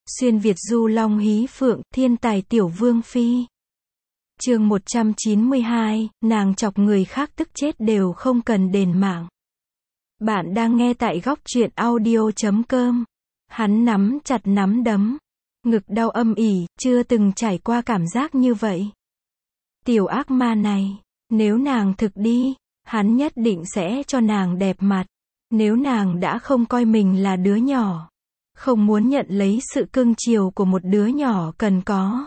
Xuyên Việt du long hí phượng, thiên tài tiểu vương phi. Chương 192, nàng chọc người khác tức chết đều không cần đền mạng. Bạn đang nghe tại góc truyện audio.com. Hắn nắm chặt nắm đấm, ngực đau âm ỉ, chưa từng trải qua cảm giác như vậy. Tiểu ác ma này, nếu nàng thực đi, hắn nhất định sẽ cho nàng đẹp mặt. Nếu nàng đã không coi mình là đứa nhỏ, không muốn nhận lấy sự cưng chiều của một đứa nhỏ cần có,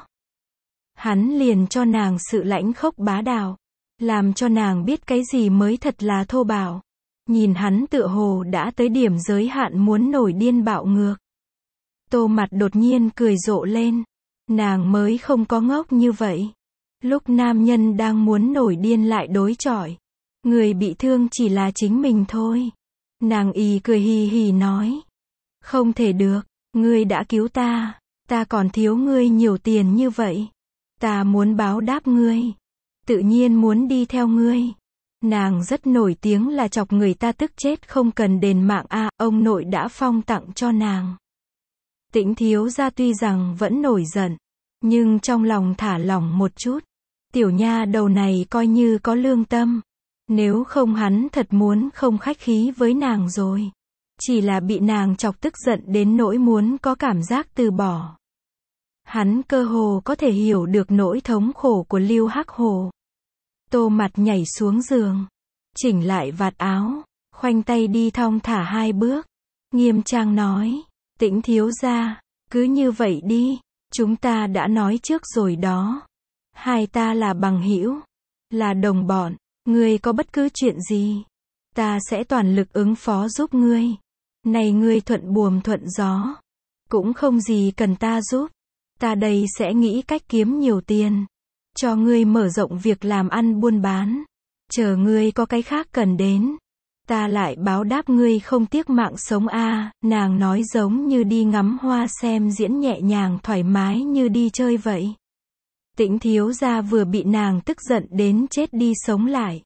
hắn liền cho nàng sự lãnh khốc bá đạo, làm cho nàng biết cái gì mới thật là thô bạo. Nhìn hắn tựa hồ đã tới điểm giới hạn muốn nổi điên bạo ngược. Tô Mặt đột nhiên cười rộ lên. Nàng mới không có ngốc như vậy. Lúc nam nhân đang muốn nổi điên lại đối chọi, người bị thương chỉ là chính mình thôi. Nàng cười hì hì nói. Không thể được, ngươi đã cứu ta, ta còn thiếu ngươi nhiều tiền như vậy. Ta muốn báo đáp ngươi, tự nhiên muốn đi theo ngươi. Nàng rất nổi tiếng là chọc người ta tức chết không cần đền mạng a, ông nội đã phong tặng cho nàng. Tĩnh thiếu gia tuy rằng vẫn nổi giận, nhưng trong lòng thả lỏng một chút. Tiểu nha đầu này coi như có lương tâm. Nếu không hắn thật muốn không khách khí với nàng rồi. Chỉ là bị nàng chọc tức giận đến nỗi muốn có cảm giác từ bỏ. Hắn cơ hồ có thể hiểu được nỗi thống khổ của Lưu Hắc Hổ. Tô Mặt nhảy xuống giường, chỉnh lại vạt áo, khoanh tay đi thong thả 2 bước, nghiêm trang nói, Tĩnh thiếu gia, cứ như vậy đi, chúng ta đã nói trước rồi đó. Hai ta là bằng hữu, là đồng bọn, ngươi có bất cứ chuyện gì, ta sẽ toàn lực ứng phó giúp ngươi. Này ngươi thuận buồm thuận gió, cũng không gì cần ta giúp. Ta đây sẽ nghĩ cách kiếm nhiều tiền, cho ngươi mở rộng việc làm ăn buôn bán. Chờ ngươi có cái khác cần đến, ta lại báo đáp ngươi không tiếc mạng sống a. Nàng nói giống như đi ngắm hoa xem diễn nhẹ nhàng thoải mái như đi chơi vậy. Tĩnh thiếu gia vừa bị nàng tức giận đến chết đi sống lại.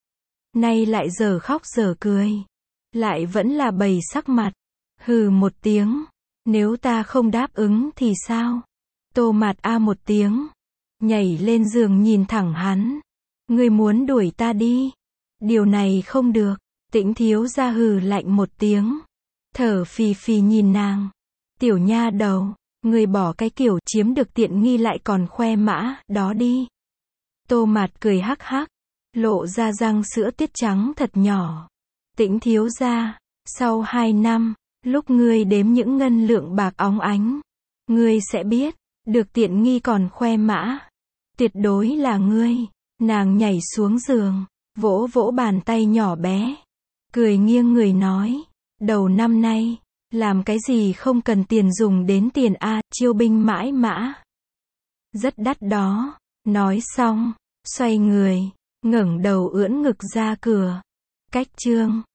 Nay lại giờ khóc giờ cười, lại vẫn là bày sắc mặt. Hừ một tiếng, nếu ta không đáp ứng thì sao? Tô Mạt a một tiếng, nhảy lên giường nhìn thẳng hắn. Ngươi muốn đuổi ta đi? Điều này không được. Tĩnh thiếu gia hừ lạnh một tiếng, thở phì phì nhìn nàng. Tiểu nha đầu, ngươi bỏ cái kiểu chiếm được tiện nghi lại còn khoe mã đó đi. Tô Mạt cười hắc hắc, lộ ra răng sữa tiết trắng thật nhỏ. Tĩnh thiếu gia, sau 2 năm, lúc ngươi đếm những ngân lượng bạc óng ánh, ngươi sẽ biết, được tiện nghi còn khoe mã, tuyệt đối là ngươi. Nàng nhảy xuống giường, vỗ vỗ bàn tay nhỏ bé, cười nghiêng người nói, đầu năm nay, làm cái gì không cần tiền dùng đến tiền a, chiêu binh mãi mã. Rất đắt đó. Nói xong, xoay người, ngẩng đầu ưỡn ngực ra cửa. Cách chương